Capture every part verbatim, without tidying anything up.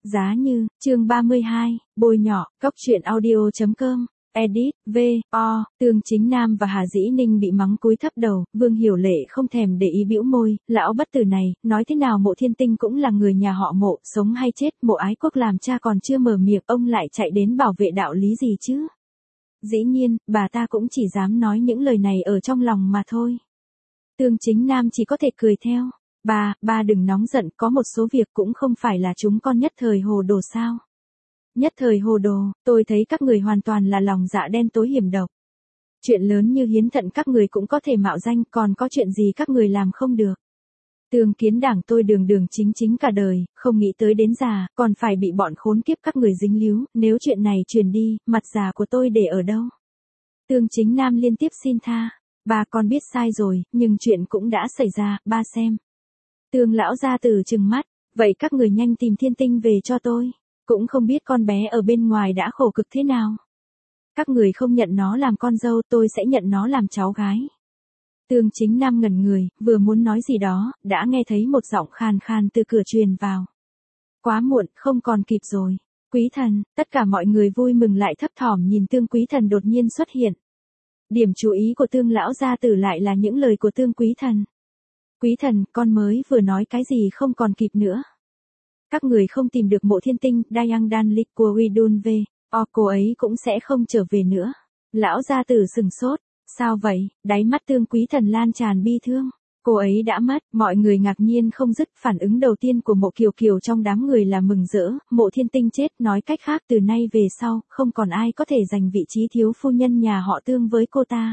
Giá như, chương ba mươi hai, bôi nhọ, góc truyện audio.com, edit, v, o, Tương Chính Nam và Hà Dĩ Ninh bị mắng cúi thấp đầu, Vương Hiểu Lệ không thèm để ý bĩu môi, lão bất tử này, nói thế nào Mộ Thiên Tinh cũng là người nhà họ Mộ, sống hay chết, Mộ Ái Quốc làm cha còn chưa mở miệng, ông lại chạy đến bảo vệ đạo lý gì chứ? Dĩ nhiên, bà ta cũng chỉ dám nói những lời này ở trong lòng mà thôi. Tương Chính Nam chỉ có thể cười theo. Ba, ba đừng nóng giận, có một số việc cũng không phải là chúng con nhất thời hồ đồ sao. Nhất thời hồ đồ, tôi thấy các người hoàn toàn là lòng dạ đen tối hiểm độc. Chuyện lớn như hiến thận các người cũng có thể mạo danh, còn có chuyện gì các người làm không được. Tương Kiến Đảng tôi đường đường chính chính cả đời, không nghĩ tới đến già, còn phải bị bọn khốn kiếp các người dính líu, nếu chuyện này truyền đi, mặt già của tôi để ở đâu. Tương Chính Nam liên tiếp xin tha. Ba con biết sai rồi, nhưng chuyện cũng đã xảy ra, ba xem. Tương lão gia tử trừng mắt, vậy các người nhanh tìm Thiên Tinh về cho tôi, cũng không biết con bé ở bên ngoài đã khổ cực thế nào. Các người không nhận nó làm con dâu, tôi sẽ nhận nó làm cháu gái. Tương Chính Nam ngẩn người, vừa muốn nói gì đó, đã nghe thấy một giọng khàn khàn từ cửa truyền vào. Quá muộn, không còn kịp rồi. Quý thần, tất cả mọi người vui mừng lại thấp thỏm nhìn Tương Quý thần đột nhiên xuất hiện. Điểm chú ý của Tương lão gia tử lại là những lời của Tương Quý thần. Quý thần, con mới vừa nói cái gì không còn kịp nữa. Các người không tìm được Mộ Thiên Tinh, Dayang Dan Lik của Widun về, o cô ấy cũng sẽ không trở về nữa. Lão gia tử sừng sốt, sao vậy, đáy mắt Tương Quý thần lan tràn bi thương. Cô ấy đã mất, mọi người ngạc nhiên không dứt, phản ứng đầu tiên của Mộ Kiều Kiều trong đám người là mừng rỡ, Mộ Thiên Tinh chết, nói cách khác từ nay về sau, không còn ai có thể giành vị trí thiếu phu nhân nhà họ Tương với cô ta.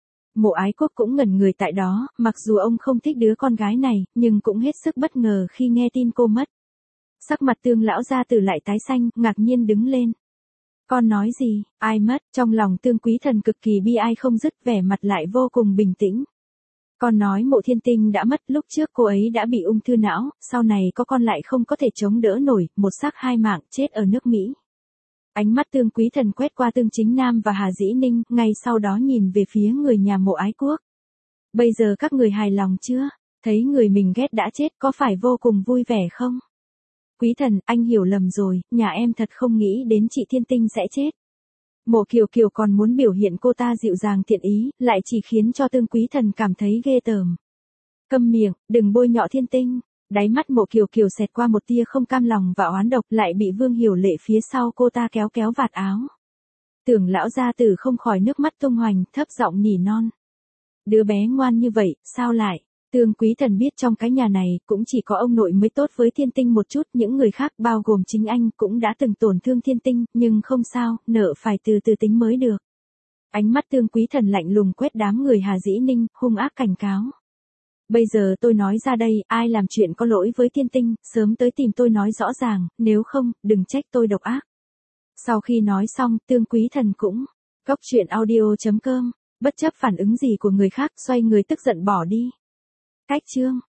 Mộ Ái Quốc cũng ngẩn người tại đó, mặc dù ông không thích đứa con gái này, nhưng cũng hết sức bất ngờ khi nghe tin cô mất. Sắc mặt Tương lão gia tử lại tái xanh, ngạc nhiên đứng lên. Con nói gì, ai mất, trong lòng Tương Quý thần cực kỳ bi ai không dứt, vẻ mặt lại vô cùng bình tĩnh. Con nói Mộ Thiên Tinh đã mất, lúc trước cô ấy đã bị ung thư não, sau này có con lại không có thể chống đỡ nổi, một xác hai mạng, chết ở nước Mỹ. Ánh mắt Tương Quý thần quét qua Tương Chính Nam và Hà Dĩ Ninh, ngay sau đó nhìn về phía người nhà Mộ Ái Quốc. Bây giờ các người hài lòng chưa? Thấy người mình ghét đã chết có phải vô cùng vui vẻ không? Quý thần, anh hiểu lầm rồi, nhà em thật không nghĩ đến chị Thiên Tinh sẽ chết. Mộ Kiều Kiều còn muốn biểu hiện cô ta dịu dàng thiện ý, lại chỉ khiến cho Tương Quý thần cảm thấy ghê tởm. Câm miệng, đừng bôi nhọ Thiên Tinh. Đáy mắt Mộ Kiều Kiều xẹt qua một tia không cam lòng và oán độc, lại bị Vương Hiểu Lệ phía sau cô ta kéo kéo vạt áo. Tưởng lão gia tử không khỏi nước mắt tung hoành, thấp giọng nỉ non. Đứa bé ngoan như vậy, sao lại? Tương Quý thần biết trong cái nhà này, cũng chỉ có ông nội mới tốt với Thiên Tinh một chút, những người khác bao gồm chính anh cũng đã từng tổn thương Thiên Tinh, nhưng không sao, nợ phải từ từ tính mới được. Ánh mắt Tương Quý thần lạnh lùng quét đám người Hà Dĩ Ninh, hung ác cảnh cáo. Bây giờ tôi nói ra đây, ai làm chuyện có lỗi với Thiên Tinh, sớm tới tìm tôi nói rõ ràng, nếu không, đừng trách tôi độc ác. Sau khi nói xong, Tương Quý thần cũng, góc truyện audio.com, bất chấp phản ứng gì của người khác, xoay người tức giận bỏ đi. Cách chương